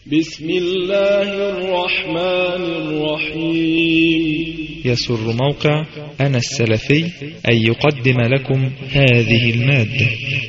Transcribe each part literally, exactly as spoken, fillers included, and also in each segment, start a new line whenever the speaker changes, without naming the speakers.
بسم الله الرحمن الرحيم.
يسر موقع أنا السلفي أن يقدم لكم هذه المادة.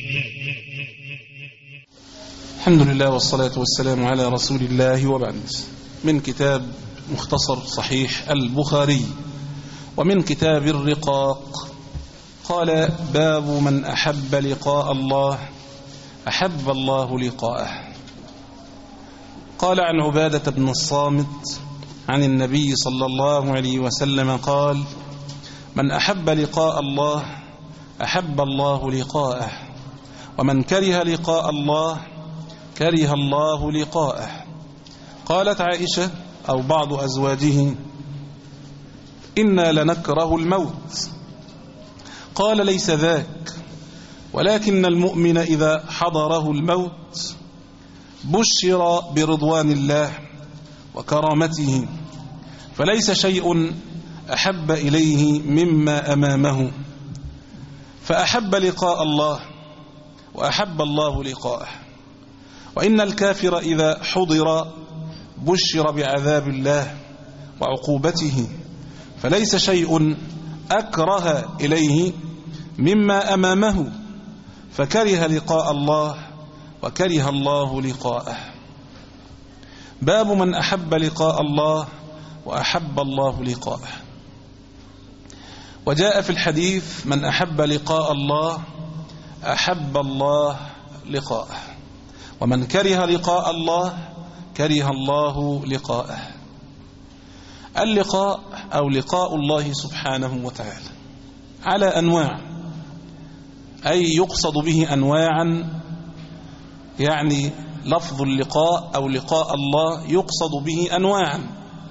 الحمد لله والصلاة والسلام على رسول الله، وبعد. من كتاب مختصر صحيح البخاري ومن كتاب الرقاق. قال: باب من أحب لقاء الله أحب الله لقاءه. قال عن عبادة بن الصامت عن النبي صلى الله عليه وسلم قال: من أحب لقاء الله أحب الله لقاءه، ومن كره لقاء الله كره الله لقاءه. قالت عائشة أو بعض أزواجه: إنا لنكره الموت. قال: ليس ذاك، ولكن المؤمن إذا حضره الموت بشر برضوان الله وكرامته، فليس شيء أحب إليه مما أمامه، فأحب لقاء الله وأحب الله لقاءه. وإن الكافر إذا حضر بشر بعذاب الله وعقوبته، فليس شيء أكره إليه مما أمامه، فكره لقاء الله وكره الله لقاءه. باب من أحب لقاء الله وأحب الله لقاءه. وجاء في الحديث: من أحب لقاء الله أحب الله لقاءه، ومن كره لقاء الله كره الله لقاءه. اللقاء أو لقاء الله سبحانه وتعالى على أنواع، أي يقصد به أنواعا، يعني لفظ اللقاء أو لقاء الله يقصد به أنواعا.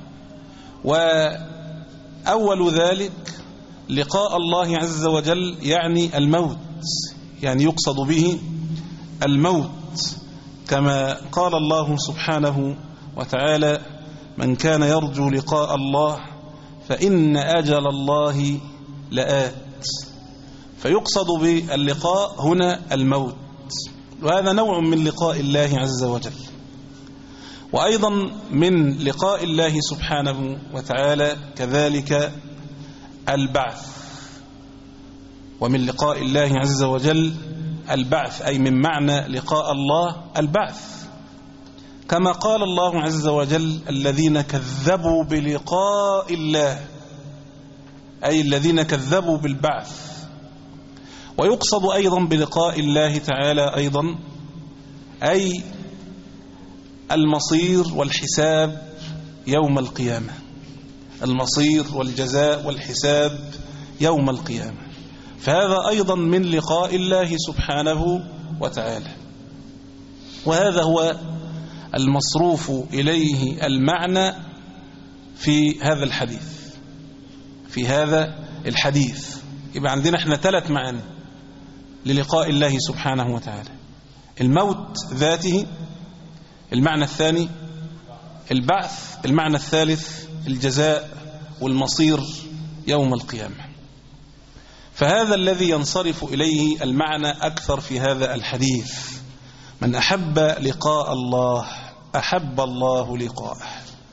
وأول ذلك لقاء الله عز وجل يعني الموت، يعني يقصد به الموت، كما قال الله سبحانه وتعالى: من كان يرجو لقاء الله فإن أجل الله لآت. فيقصد باللقاء هنا الموت، وهذا نوع من لقاء الله عز وجل. وأيضا من لقاء الله سبحانه وتعالى كذلك البعث، ومن لقاء الله عز وجل البعث، أي من معنى لقاء الله البعث، كما قال الله عز وجل: الذين كذبوا بلقاء الله، أي الذين كذبوا بالبعث. ويقصد أيضا بلقاء الله تعالى أيضا أي المصير والحساب يوم القيامة، المصير والجزاء والحساب يوم القيامة. فهذا أيضا من لقاء الله سبحانه وتعالى. وهذا هو المصروف إليه المعنى في هذا الحديث في هذا الحديث يبقى عندنا احنا ثلاث معاني للقاء الله سبحانه وتعالى: الموت ذاته، المعنى الثاني البعث، المعنى الثالث الجزاء والمصير يوم القيامة. فهذا الذي ينصرف إليه المعنى أكثر في هذا الحديث: من أحب لقاء الله أحب الله لقاءه.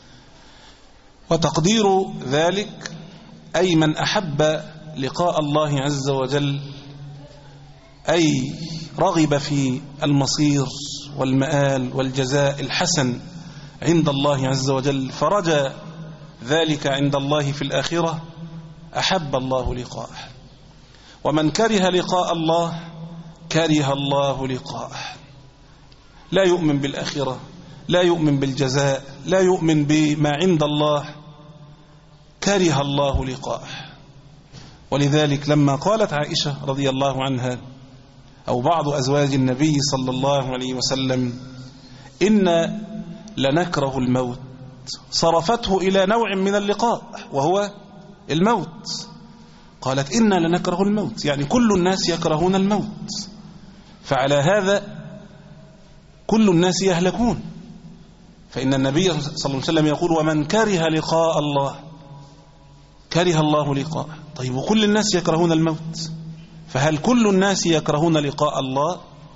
وتقدير ذلك أي من أحب لقاء الله عز وجل أي رغب في المصير والمآل والجزاء الحسن عند الله عز وجل، فرجى ذلك عند الله في الآخرة، أحب الله لقاءه. ومن كره لقاء الله كره الله لقاءه، لا يؤمن بالآخرة، لا يؤمن بالجزاء، لا يؤمن بما عند الله، كره الله لقاءه. ولذلك لما قالت عائشة رضي الله عنها أو بعض أزواج النبي صلى الله عليه وسلم: إن لنكره الموت، صرفته إلى نوع من اللقاء وهو الموت. قالت: إنا لنكره الموت، يعني كل الناس يكرهون الموت، فعلى هذا كل الناس يهلكون. فإن النبي صلى الله عليه وسلم يقول: ومن كره لقاء الله كره الله لقاءه. طيب، وكل الناس يكرهون الموت، فهل كل الناس يكرهون لقاء الله؟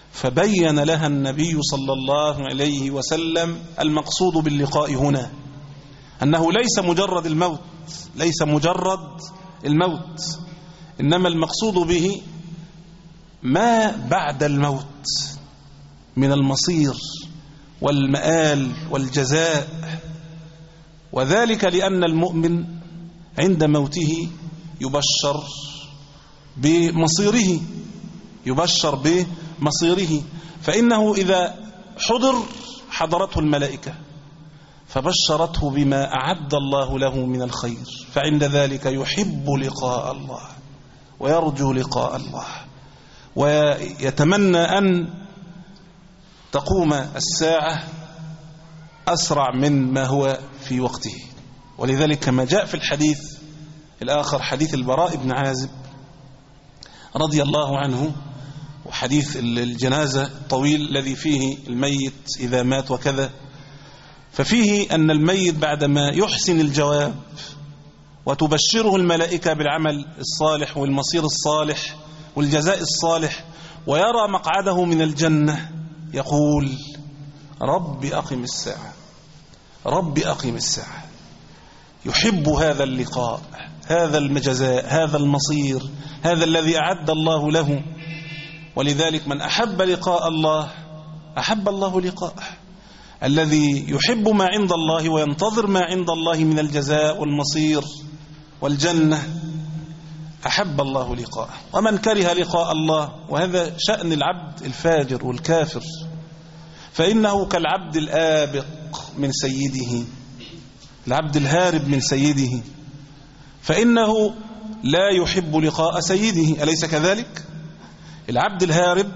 فبين لها النبي صلى الله عليه وسلم المقصود باللقاء هنا أنه ليس مجرد الموت، ليس مجرد الموت، إنما المقصود به ما بعد الموت من المصير والمآل والجزاء. وذلك لأن المؤمن عند موته يبشر بمصيره، يبشر بمصيره، فإنه إذا حضر حضرته الملائكة فبشرته بما أعد الله له من الخير، فعند ذلك يحب لقاء الله ويرجو لقاء الله ويتمنى أن تقوم الساعة أسرع من ما هو في وقته. ولذلك كما جاء في الحديث الآخر، حديث البراء بن عازب رضي الله عنه، وحديث الجنازة الطويل الذي فيه الميت إذا مات وكذا، ففيه أن الميت بعدما يحسن الجواب وتبشره الملائكة بالعمل الصالح والمصير الصالح والجزاء الصالح ويرى مقعده من الجنة يقول: رب أقم الساعة، رب أقم الساعة. يحب هذا اللقاء، هذا الجزاء، هذا المصير، هذا الذي أعد الله له. ولذلك من أحب لقاء الله أحب الله لقاءه. الذي يحب ما عند الله وينتظر ما عند الله من الجزاء والمصير والجنة أحب الله لقاءه. ومن كره لقاء الله، وهذا شأن العبد الفاجر والكافر، فإنه كالعبد الآبق من سيده، العبد الهارب من سيده، فإنه لا يحب لقاء سيده، أليس كذلك؟ العبد الهارب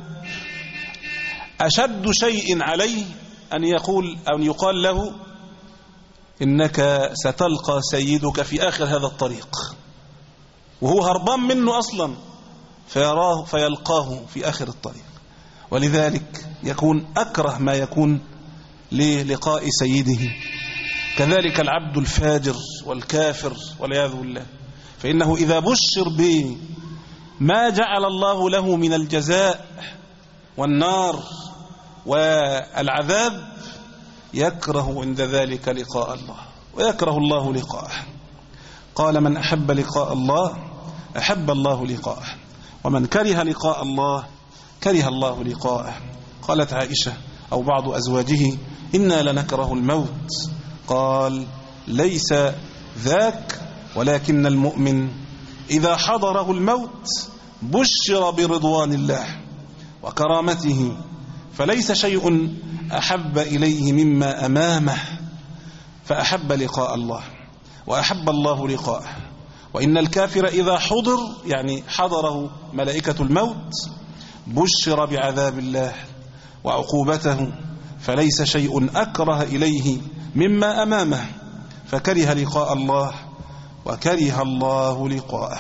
أشد شيء عليه أن يقول أو أن يقال له: إنك ستلقى سيدك في آخر هذا الطريق، وهو هربان منه أصلا، فيراه فيلقاه في آخر الطريق. ولذلك يكون أكره ما يكون للقاء سيده. كذلك العبد الفاجر والكافر والعياذ بالله، فإنه إذا بشر بما جعل الله له من الجزاء والنار والعذاب يكره عند ذلك لقاء الله ويكره الله لقاءه. قال: من أحب لقاء الله أحب الله لقاءه، ومن كره لقاء الله كره الله لقاءه. قالت عائشة أو بعض أزواجه: إنا لنكره الموت. قال: ليس ذاك، ولكن المؤمن إذا حضره الموت بشر برضوان الله وكرامته، فليس شيء أحب إليه مما أمامه، فأحب لقاء الله وأحب الله لقاءه. وإن الكافر إذا حضر، يعني حضره ملائكة الموت، بشر بعذاب الله وعقوبته، فليس شيء أكره إليه مما أمامه، فكره لقاء الله وكره الله لقاءه.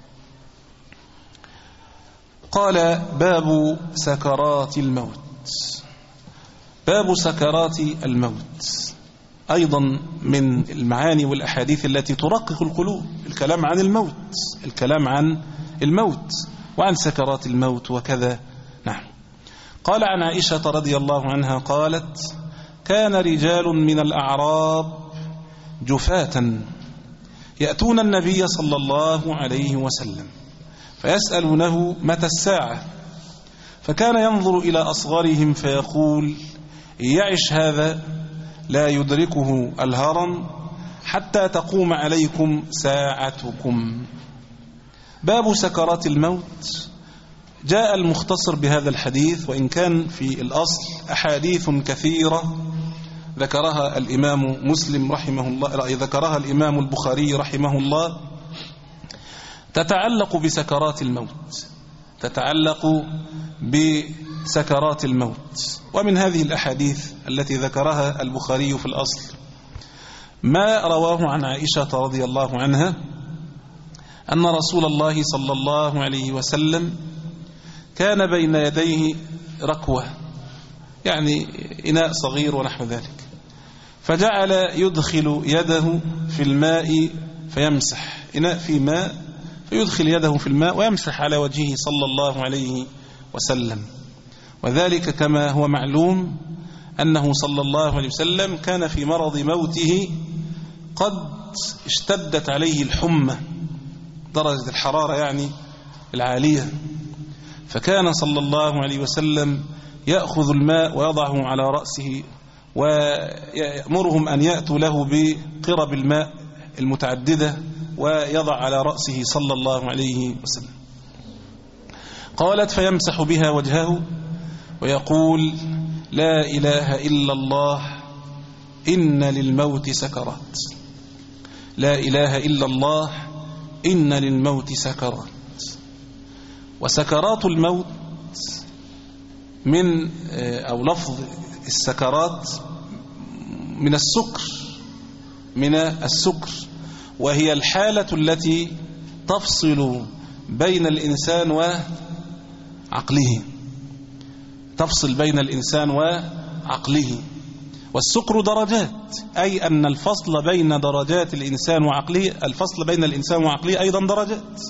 قال: باب سكرات الموت. باب سكرات الموت أيضا من المعاني والأحاديث التي ترقق القلوب، الكلام عن الموت، الكلام عن الموت وعن سكرات الموت وكذا. نعم. قال عن عائشة رضي الله عنها قالت: كان رجال من الأعراب جفاة يأتون النبي صلى الله عليه وسلم فيسألونه متى الساعة، فكان ينظر إلى أصغرهم فيقول: يعش هذا لا يدركه الهرم حتى تقوم عليكم ساعتكم. باب سكرات الموت. جاء المختصر بهذا الحديث، وإن كان في الأصل أحاديث كثيرة ذكرها الإمام مسلم رحمه الله، ذكرها الإمام البخاري رحمه الله، تتعلق بسكرات الموت، تتعلق بسكرات الموت. ومن هذه الأحاديث التي ذكرها البخاري في الأصل ما رواه عن عائشة رضي الله عنها أن رسول الله صلى الله عليه وسلم كان بين يديه ركوة، يعني إناء صغير ونحو ذلك، فجعل يدخل يده في الماء فيمسح، إناء في ماء فيدخل يده في الماء ويمسح على وجهه صلى الله عليه وسلم. وذلك كما هو معلوم أنه صلى الله عليه وسلم كان في مرض موته قد اشتدت عليه الحمى، درجة الحرارة يعني العالية، فكان صلى الله عليه وسلم يأخذ الماء ويضعه على رأسه ويأمرهم أن يأتوا له بقرب الماء المتعددة ويضع على رأسه صلى الله عليه وسلم. قالت فيمسح بها وجهه ويقول لا إله إلا الله إن للموت سكرات، لا إله إلا الله إن للموت سكرات. وسكرات الموت من أو لفظ السكرات من السكر، من السكر، وهي الحالة التي تفصل بين الإنسان وعقله، تفصل بين الإنسان وعقله. والسكر درجات، أي أن الفصل بين درجات الإنسان وعقله، الفصل بين الإنسان وعقله أيضا درجات.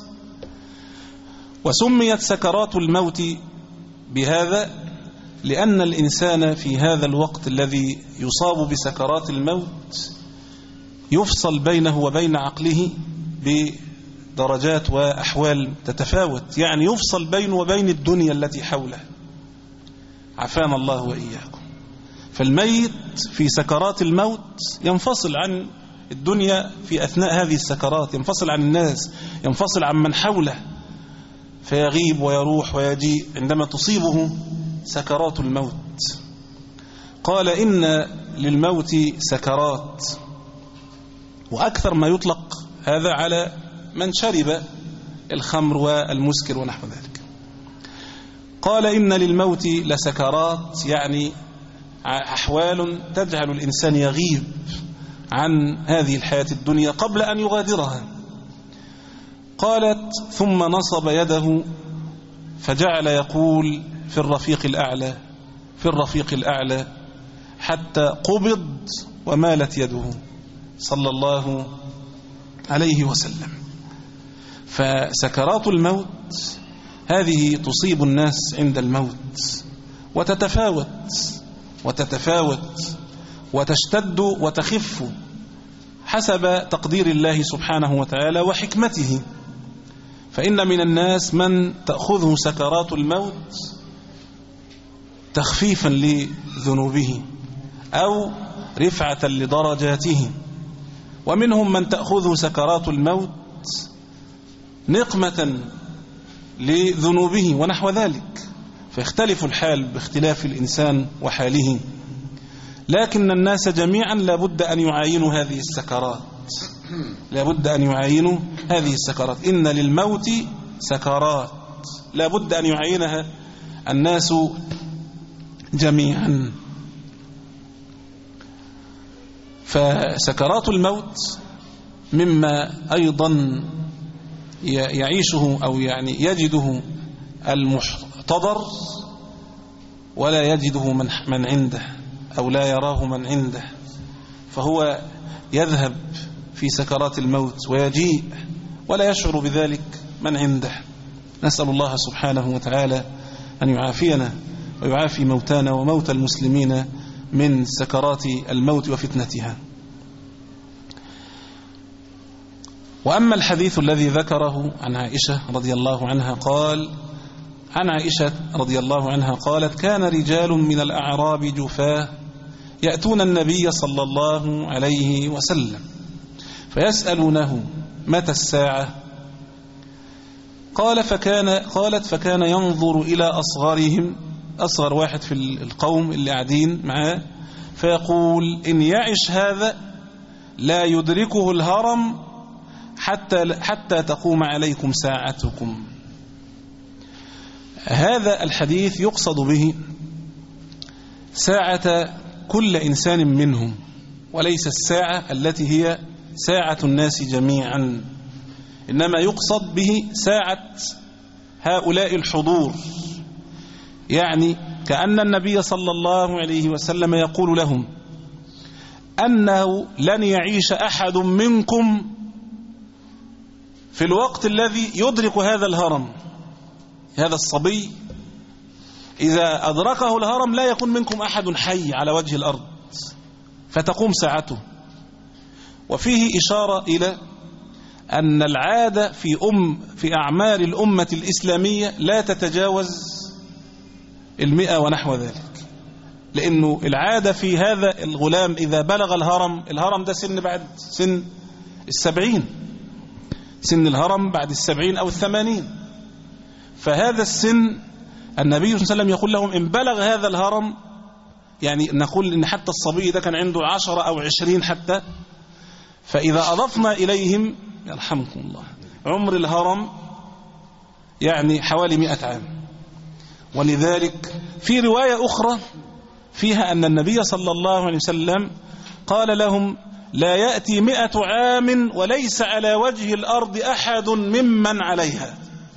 وسميت سكرات الموت بهذا لأن الإنسان في هذا الوقت الذي يصاب بسكرات الموت يفصل بينه وبين عقله بدرجات وأحوال تتفاوت، يعني يفصل بينه وبين الدنيا التي حوله، عافانا الله وإياكم. فالميت في سكرات الموت ينفصل عن الدنيا في أثناء هذه السكرات، ينفصل عن الناس، ينفصل عن من حوله، فيغيب ويروح ويجيء عندما تصيبه سكرات الموت. قال إن للموت سكرات، وأكثر ما يطلق هذا على من شرب الخمر والمسكر ونحو ذلك. قال إن للموت لسكرات، يعني أحوال تجعل الإنسان يغيب عن هذه الحياة الدنيا قبل أن يغادرها. قالت ثم نصب يده فجعل يقول في الرفيق الأعلى، في الرفيق الأعلى، حتى قبض ومالت يده صلى الله عليه وسلم. فسكرات الموت هذه تصيب الناس عند الموت، وتتفاوت وتتفاوت وتشتد وتخف حسب تقدير الله سبحانه وتعالى وحكمته. فإن من الناس من تأخذه سكرات الموت تخفيفا لذنوبه أو رفعة لدرجاته، ومنهم من تأخذه سكرات الموت نقمة لذنوبه ونحو ذلك، فيختلف الحال باختلاف الإنسان وحاله. لكن الناس جميعا لابد أن يعاينوا هذه السكرات، لابد أن يعاينوا هذه السكرات. إن للموت سكرات، لابد أن يعاينها الناس جميعا. فسكرات الموت مما أيضا يعيشه أو يعني يجده المحتضر ولا يجده من من عنده أو لا يراه من عنده، فهو يذهب في سكرات الموت ويجيء ولا يشعر بذلك من عنده. نسأل الله سبحانه وتعالى أن يعافينا ويعافي موتانا وموتى المسلمين من سكرات الموت وفتنتها. وأما الحديث الذي ذكره عن عائشة رضي الله عنها قال: عن عائشة رضي الله عنها قالت: كان رجال من الأعراب جفاة يأتون النبي صلى الله عليه وسلم فيسألونه متى الساعة؟ قال فكان قالت فكان ينظر إلى أصغرهم، أصغر واحد في القوم اللي قاعدين معاه، فيقول: إن يعش هذا لا يدركه الهرم حتى حتى تقوم عليكم ساعتكم. هذا الحديث يقصد به ساعة كل إنسان منهم، وليس الساعة التي هي ساعة الناس جميعا، إنما يقصد به ساعة هؤلاء الحضور. يعني كأن النبي صلى الله عليه وسلم يقول لهم أنه لن يعيش أحد منكم في الوقت الذي يدرك هذا الهرم، هذا الصبي، إذا أدركه الهرم لا يكون منكم أحد حي على وجه الأرض فتقوم ساعته. وفيه إشارة إلى أن العادة في أم في أعمار الأمة الإسلامية لا تتجاوز المئة ونحو ذلك، لأنه العادة في هذا الغلام إذا بلغ الهرم، الهرم ده سن بعد سن السبعين، سن الهرم بعد السبعين أو الثمانين، فهذا السن النبي صلى الله عليه وسلم يقول لهم إن بلغ هذا الهرم، يعني نقول إن حتى الصبي ده كان عنده عشرة أو عشرين حتى، فإذا أضفنا إليهم يرحمكم الله عمر الهرم يعني حوالي مئة عام. ولذلك في رواية أخرى فيها أن النبي صلى الله عليه وسلم قال لهم لا يأتي مئة عام وليس على وجه الأرض أحد ممن عليها.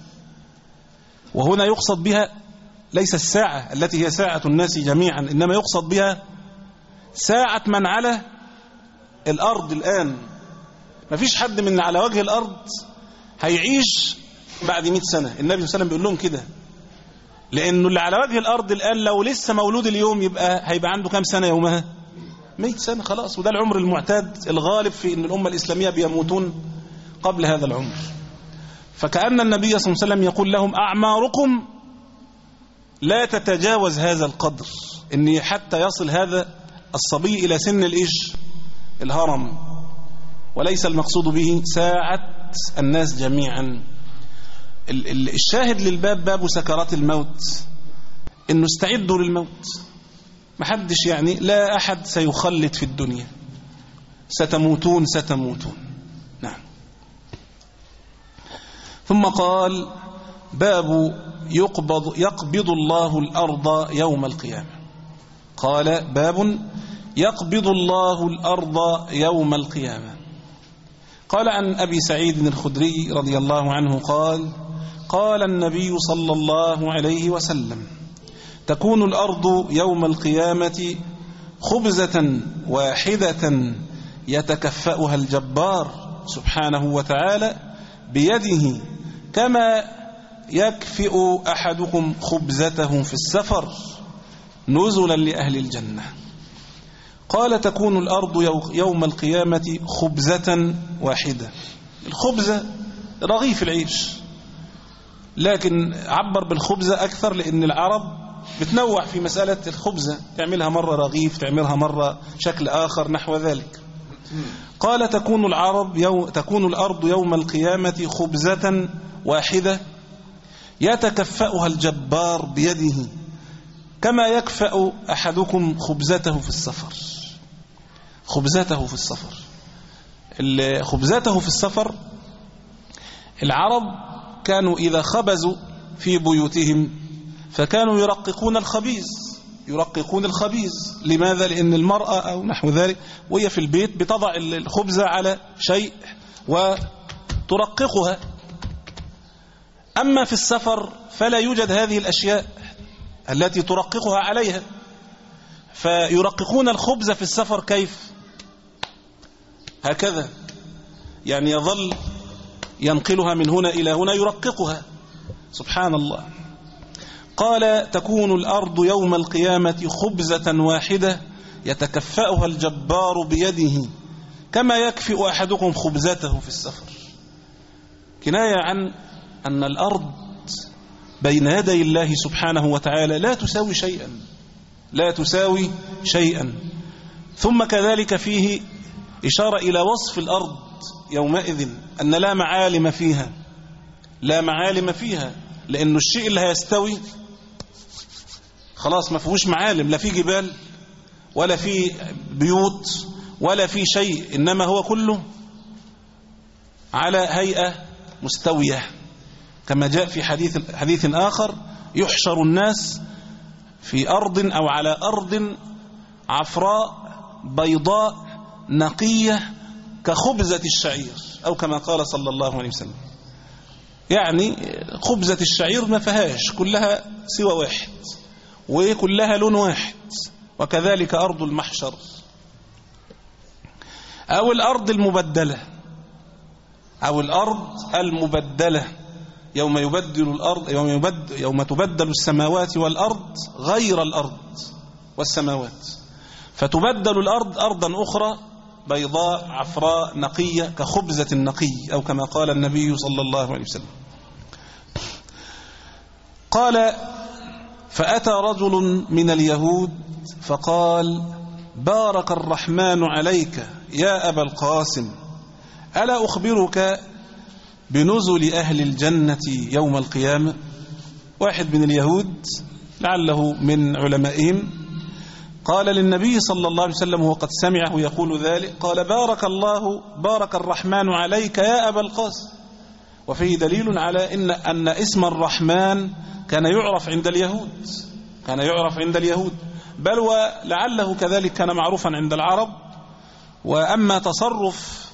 وهنا يقصد بها ليس الساعة التي هي ساعة الناس جميعا، إنما يقصد بها ساعة من على الأرض الآن. ما فيش حد من على وجه الأرض هيعيش بعد مئة سنة. النبي صلى الله عليه وسلم بيقول لهم كده، لأنه اللي على وجه الأرض الآن لو لسه مولود اليوم يبقى هيبقى عنده كام سنة يومها؟ مئة سنة خلاص. وده العمر المعتاد الغالب في أن الأمة الإسلامية بيموتون قبل هذا العمر. فكأن النبي صلى الله عليه وسلم يقول لهم أعماركم لا تتجاوز هذا القدر، إن حتى يصل هذا الصبي إلى سن الإيش؟ الهرم، وليس المقصود به ساعة الناس جميعا. الشاهد للباب باب سكرات الموت، إنه استعدوا للموت. محدش يعني لا أحد سيخلد في الدنيا، ستموتون ستموتون. نعم. ثم قال باب يقبض, يقبض الله الأرض يوم القيامة. قال باب يقبض الله الأرض يوم القيامة. قال عن أبي سعيد الخدري رضي الله عنه قال قال النبي صلى الله عليه وسلم تكون الأرض يوم القيامة خبزة واحدة يتكفأها الجبار سبحانه وتعالى بيده كما يكفئ أحدكم خبزته في السفر نزلا لأهل الجنة. قال تكون الأرض يوم القيامة خبزة واحدة. الخبزة رغيف العيش، لكن عبر بالخبزة أكثر لأن العرب بتنوع في مسألة الخبزة، تعملها مرة رغيف، تعملها مرة شكل آخر نحو ذلك. قال تكون العرب يو تكون الأرض يوم القيامة خبزة واحدة يتكفأها الجبار بيده كما يكفأ أحدكم خبزته في السفر. خبزته في السفر، خبزته في السفر. العرب كانوا إذا خبزوا في بيوتهم فكانوا يرققون الخبيز، يرققون الخبيز. لماذا؟ لأن المرأة أو نحو ذلك وهي في البيت بتضع الخبزة على شيء وترققها. أما في السفر فلا يوجد هذه الأشياء التي ترققها عليها، فيرققون الخبز في السفر كيف؟ هكذا، يعني يظل ينقلها من هنا إلى هنا يرققها. سبحان الله. قال تكون الأرض يوم القيامة خبزة واحدة يتكفأها الجبار بيده كما يكفئ أحدكم خبزته في السفر. كناية عن أن الأرض بين يدي الله سبحانه وتعالى لا تساوي شيئا، لا تساوي شيئا. ثم كذلك فيه إشارة إلى وصف الأرض يومئذ أن لا معالم فيها، لا معالم فيها، لأنه الشيء اللي هيستوي خلاص ما فيهوش معالم، لا في جبال ولا في بيوت ولا في شيء، إنما هو كله على هيئة مستوية، كما جاء في حديث حديث آخر يحشر الناس في أرض أو على أرض عفراء بيضاء نقية كخبزة الشعير، أو كما قال صلى الله عليه وسلم. يعني خبزة الشعير ما فيهاش، كلها سوى واحد وكلها لون واحد. وكذلك أرض المحشر أو الأرض المبدلة، أو الأرض المبدلة يوم يبدل الأرض يوم, يبدل يوم تبدل السماوات والأرض غير الأرض والسماوات، فتبدل الأرض أرضا أخرى بيضاء عفراء نقية كخبزة نقي، أو كما قال النبي صلى الله عليه وسلم. قال: فأتى رجل من اليهود فقال: بارك الرحمن عليك يا أبا القاسم، ألا أخبرك بنزل أهل الجنة يوم القيامة؟ واحد من اليهود لعله من علمائهم قال للنبي صلى الله عليه وسلم وهو قد سمعه يقول ذلك، قال: بارك الله بارك الرحمن عليك يا أبا القاسم. وفيه دليل على إن, أن اسم الرحمن كان يعرف عند اليهود كان يعرف عند اليهود بل ولعله كذلك كان معروفا عند العرب. وأما تصرف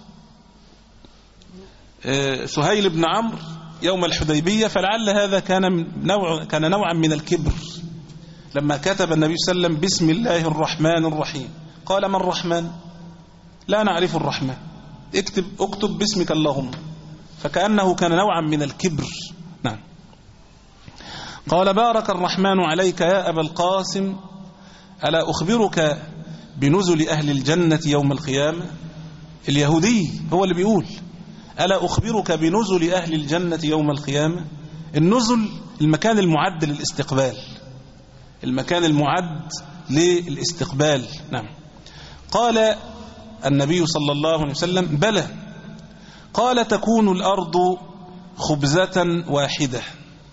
سهيل بن عمرو يوم الحديبية فلعل هذا كان نوع كان نوعا من الكبر، لما كتب النبي صلى الله عليه وسلم بسم الله الرحمن الرحيم قال: ما الرحمن؟ لا نعرف الرحمن، اكتب اكتب باسمك اللهم، فكأنه كان نوعا من الكبر. نعم. قال: بارك الرحمن عليك يا أبا القاسم، ألا أخبرك بنزل أهل الجنة يوم القيامة؟ اليهودي هو اللي بيقول: ألا أخبرك بنزل أهل الجنة يوم القيامة؟ النزل المكان المعد للاستقبال، المكان المعد للاستقبال. نعم. قال النبي صلى الله عليه وسلم: بلى. قال: تكون الأرض خبزة واحدة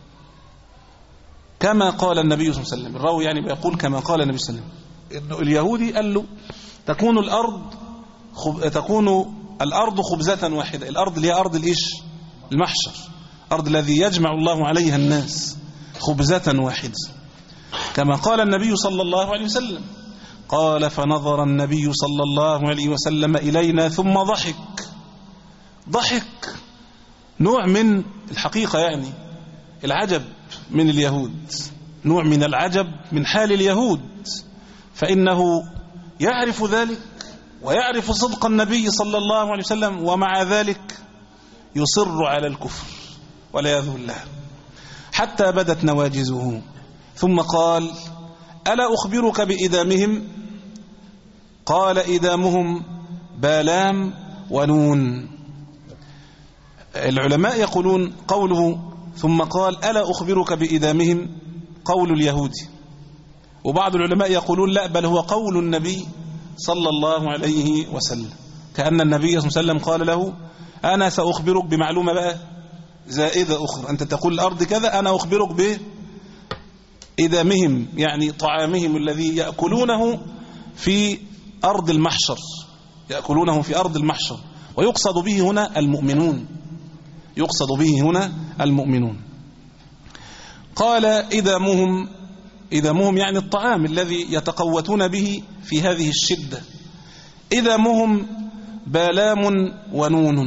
كما قال النبي صلى الله عليه وسلم. الراوي يعني بيقول كما قال النبي صلى الله عليه وسلم، إنه اليهودي قال له: تكون الأرض خب... تكون الأرض خبزة واحدة. الأرض اللي هي أرض الإيش؟ المحشر، أرض الذي يجمع الله عليها الناس، خبزة واحدة كما قال النبي صلى الله عليه وسلم. قال: فنظر النبي صلى الله عليه وسلم إلينا ثم ضحك. ضحك نوع من الحقيقة، يعني العجب من اليهود، نوع من العجب من حال اليهود، فإنه يعرف ذلك ويعرف صدق النبي صلى الله عليه وسلم، ومع ذلك يصر على الكفر والعياذ بالله حتى بدت نواجزه. ثم قال: ألا أخبرك بإدامهم؟ قال: إدامهم بالام ونون. العلماء يقولون قوله ثم قال: ألا أخبرك بإدامهم قول اليهودي، وبعض العلماء يقولون لا، بل هو قول النبي صلى الله عليه وسلم، كأن النبي صلى الله عليه وسلم قال له: أنا سأخبرك بمعلومة بقى زائدة أخرى، أنت تقول الأرض كذا، أنا أخبرك بإدامهم، يعني طعامهم الذي يأكلونه في أرض المحشر، يأكلونه في أرض المحشر، ويقصد به هنا المؤمنون، يقصد به هنا المؤمنون. قال: إدامهم، إدامهم يعني الطعام الذي يتقوتون به في هذه الشدة. إدامهم بالام ونون.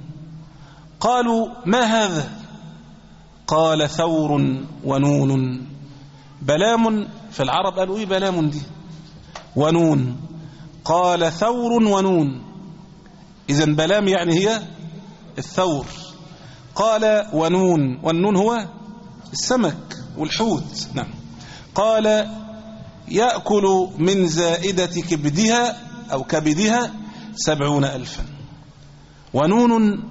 قالوا: ما هذا؟ قال: ثور ونون. بلام في العرب قالوا إيه بلام دي؟ ونون. قال: ثور ونون. إذن بلام يعني هي الثور. قال: ونون، والنون هو السمك والحوت. نعم. قال: يأكل من زائدة كبدها أو كبدها سبعون ألفا. ونون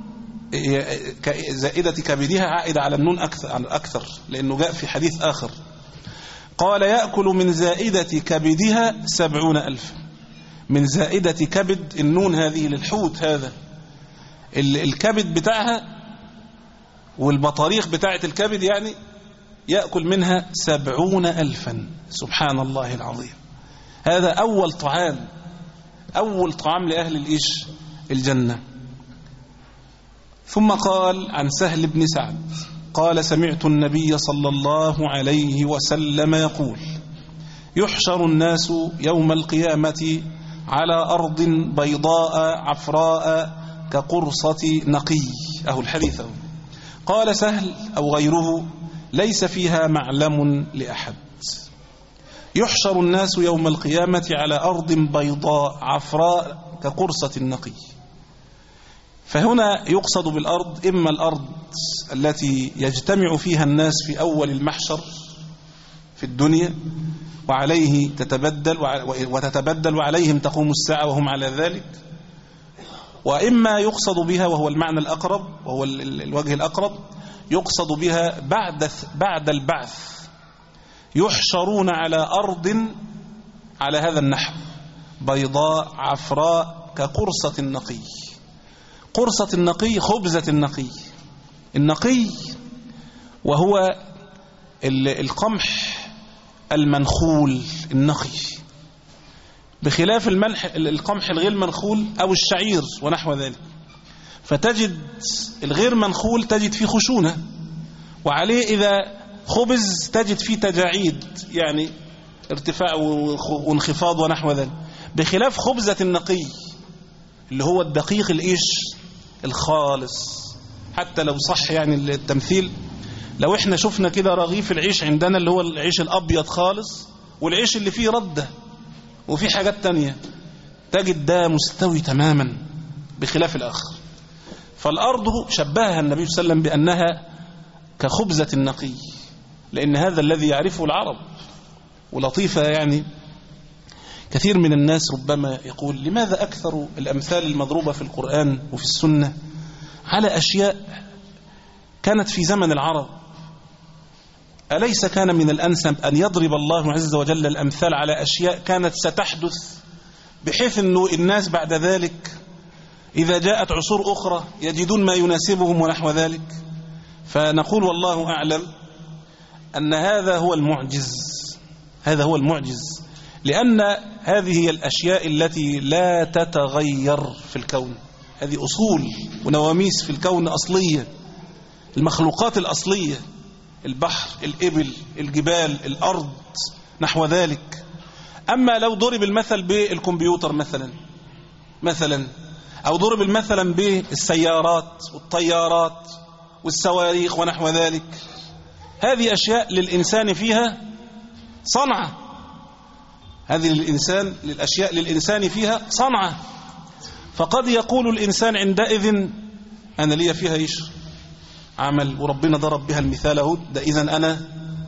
زائدة كبدها عائدة على النون أكثر, على أكثر لأنه جاء في حديث آخر. قال: يأكل من زائدة كبدها سبعون ألفا. من زائدة كبد، النون هذه للحوت، هذا الكبد بتاعها والبطاريق بتاعة الكبد، يعني يأكل منها سبعون ألفا. سبحان الله العظيم. هذا أول طعام، أول طعام لأهل الإيش؟ الجنة. ثم قال عن سهل بن سعد قال: سمعت النبي صلى الله عليه وسلم يقول: يحشر الناس يوم القيامة على أرض بيضاء عفراء كقرصة نقي. أهو الحديث. قال سهل أو غيره: ليس فيها معلم لأحد. يحشر الناس يوم القيامة على أرض بيضاء عفراء كقرصة النقي. فهنا يقصد بالأرض إما الأرض التي يجتمع فيها الناس في أول المحشر في الدنيا وعليه تتبدل وتتبدل وعليهم تقوم الساعة وهم على ذلك، وإما يقصد بها وهو المعنى الأقرب وهو الوجه الأقرب يقصد بها بعد بعد البعث يحشرون على أرض على هذا النحو بيضاء عفراء كقرصة النقي. قرصة النقي خبزة النقي، النقي وهو القمح المنخول النقي، بخلاف الملح القمح الغير منخول أو الشعير ونحو ذلك. فتجد الغير منخول تجد فيه خشونة، وعليه إذا خبز تجد فيه تجاعيد يعني ارتفاع وانخفاض ونحو ذلك، بخلاف خبزة النقي اللي هو الدقيق الإيش الخالص. حتى لو صح يعني التمثيل، لو احنا شفنا كده رغيف العيش عندنا اللي هو العيش الأبيض خالص والعيش اللي فيه ردة وفيه حاجات تانية، تجد ده مستوي تماما بخلاف الآخر. فالأرض شبهها النبي صلى الله عليه وسلم بأنها كخبزة النقي، لأن هذا الذي يعرفه العرب. ولطيفة يعني كثير من الناس ربما يقول لماذا أكثر الأمثال المضروبة في القرآن وفي السنة على أشياء كانت في زمن العرب؟ أليس كان من الأنسب أن يضرب الله عز وجل الأمثال على أشياء كانت ستحدث، بحيث أنه الناس بعد ذلك إذا جاءت عصور أخرى يجدون ما يناسبهم ونحو ذلك؟ فنقول والله أعلم أن هذا هو المعجز، هذا هو المعجز، لأن هذه هي الأشياء التي لا تتغير في الكون. هذه أصول ونواميس في الكون أصلية، المخلوقات الأصلية، البحر، الإبل، الجبال، الأرض، نحو ذلك. أما لو ضرب المثل بالكمبيوتر مثلا مثلا أو ضرب المثل بالسيارات والطيارات والصواريخ ونحو ذلك، هذه أشياء للإنسان فيها صنعة، هذه للإنسان للأشياء للإنسان فيها صنعة. فقد يقول الإنسان عندئذ أنا لي فيها إيش عمل، وربنا ضرب بها المثال اهو، ده إذن أنا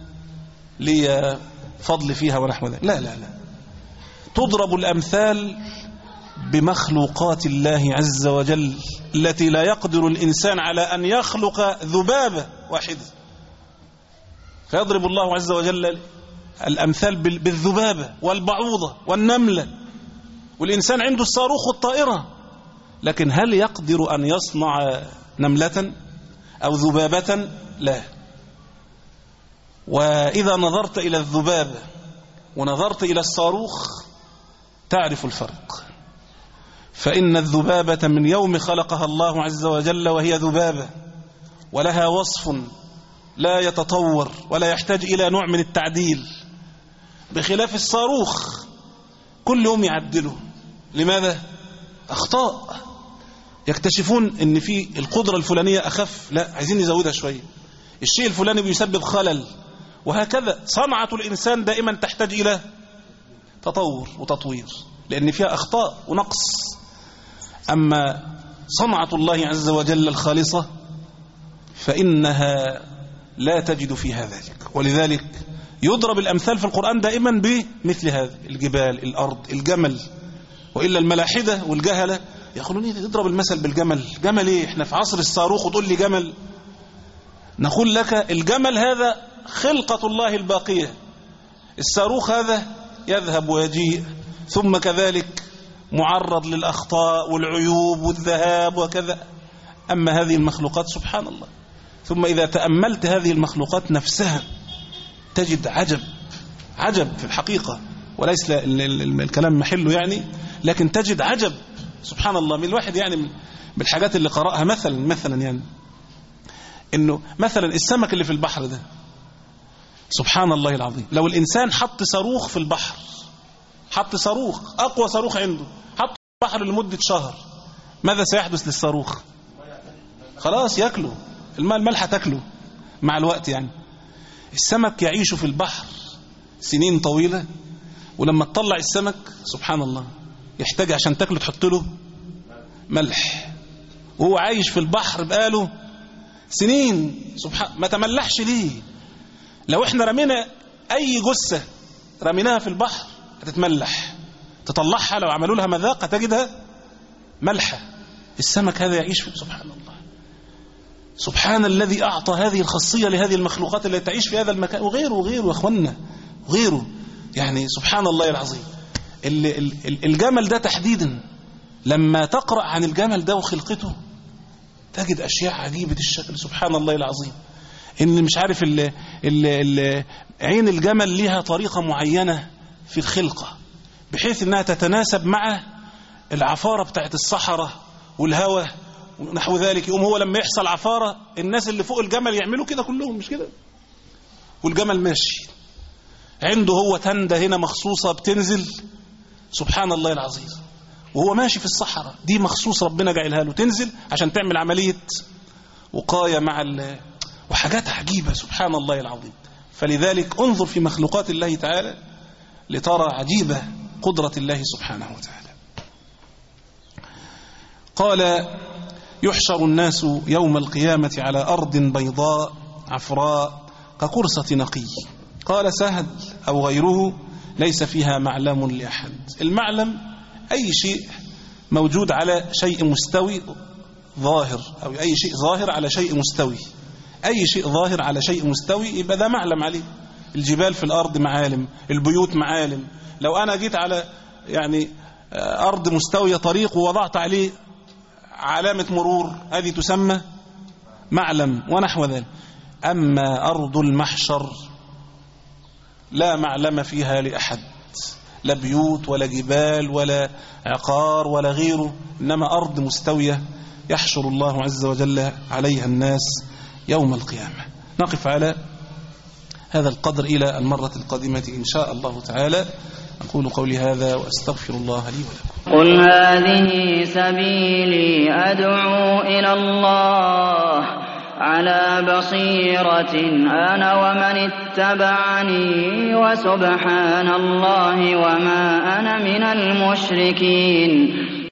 لي فضل فيها ونحو ذلك. لا لا لا، تضرب الأمثال بمخلوقات الله عز وجل التي لا يقدر الإنسان على أن يخلق ذبابة واحدة، فيضرب الله عز وجل الأمثال بالذبابة والبعوضة والنملة، والإنسان عنده الصاروخ والطائرة، لكن هل يقدر أن يصنع نملة أو ذبابة؟ لا. وإذا نظرت إلى الذبابة ونظرت إلى الصاروخ تعرف الفرق، فإن الذبابة من يوم خلقها الله عز وجل وهي ذبابة ولها وصف لا يتطور ولا يحتاج إلى نوع من التعديل، بخلاف الصاروخ كل يوم يعدله. لماذا؟ أخطاء، يكتشفون ان في القدرة الفلانية أخف، لا عايزين نزودها شوية، الشيء الفلاني بيسبب خلل، وهكذا. صنعة الإنسان دائما تحتاج إلى تطور وتطوير لأن فيها أخطاء ونقص. أما صنعة الله عز وجل الخالصة فإنها لا تجد فيها ذلك، ولذلك يضرب الأمثال في القرآن دائما بمثل هذا، الجبال، الأرض، الجمل. وإلا الملاحدة والجهلة يقولون يضرب المثل بالجمل، جمل ايه؟ احنا في عصر الصاروخ وتقول لي جمل؟ نقول لك الجمل هذا خلقة الله الباقية، الصاروخ هذا يذهب ويجيء، ثم كذلك معرض للأخطاء والعيوب والذهاب وكذا. أما هذه المخلوقات سبحان الله، ثم إذا تأملت هذه المخلوقات نفسها تجد عجب عجب في الحقيقة، وليس الكلام محله يعني، لكن تجد عجب سبحان الله من الواحد يعني بالحاجات اللي قرأها. مثلا مثلا يعني إنه مثلا السمك اللي في البحر ده سبحان الله العظيم، لو الإنسان حط صاروخ في البحر، حط صاروخ أقوى صاروخ عنده، حط في البحر لمدة شهر، ماذا سيحدث للصاروخ؟ خلاص يأكله، الماء الملح تأكله مع الوقت يعني. السمك يعيش في البحر سنين طويلة، ولما تطلع السمك سبحان الله يحتاج عشان تاكله تحط له ملح وهو عايش في البحر بقاله سنين، سبحان ما تملحش ليه؟ لو احنا رمينا اي جثة رميناها في البحر هتتملح، تطلعها لو عملوا لها مذاق تجدها ملحة. السمك هذا يعيش في، سبحان الله، سبحان الذي أعطى هذه الخاصية لهذه المخلوقات التي تعيش في هذا المكان، وغيره وغيره يا أخوانا وغيره. يعني سبحان الله العظيم. الجمل ده تحديدا لما تقرأ عن الجمل ده وخلقته تجد أشياء عجيبة الشكل، سبحان الله العظيم. إن مش عارف ال ال ال عين الجمل ليها طريقة معينة في الخلقة بحيث أنها تتناسب مع العفارة بتاعت الصحراء والهواء ونحو ذلك. يقوم هو لما يحصل عفارة الناس اللي فوق الجمل يعملوا كده كلهم، مش كده؟ والجمل ماشي عنده هو تندة هنا مخصوصة بتنزل، سبحان الله العظيم، وهو ماشي في الصحراء دي مخصوص ربنا جعلها له تنزل عشان تعمل عملية وقاية مع ال وحاجات عجيبة، سبحان الله العظيم. فلذلك انظر في مخلوقات الله تعالى لترى عجيبة قدرة الله سبحانه وتعالى. قال يحشر الناس يوم القيامة على أرض بيضاء عفراء كقرصة نقي. قال سهل أو غيره ليس فيها معلم لأحد. المعلم أي شيء موجود على شيء مستوي ظاهر، أو أي شيء ظاهر على شيء مستوي. أي شيء ظاهر على شيء مستوي يبقى ده معلم عليه. الجبال في الأرض معالم، البيوت معالم. لو أنا جيت على يعني أرض مستوية طريق ووضعت عليه علامة مرور هذه تسمى معلم ونحو ذلك. أما أرض المحشر لا معلم فيها لأحد، لا بيوت ولا جبال ولا عقار ولا غيره، إنما أرض مستوية يحشر الله عز وجل عليها الناس يوم القيامة. نقف على هذا القدر إلى المرة القادمة إن شاء الله تعالى. أقول قولي هذا وأستغفر الله لي ولكم.
قل هذه سبيلي أدعو إلى الله على بصيرة أنا ومن اتبعني وسبحان الله وما أنا من المشركين.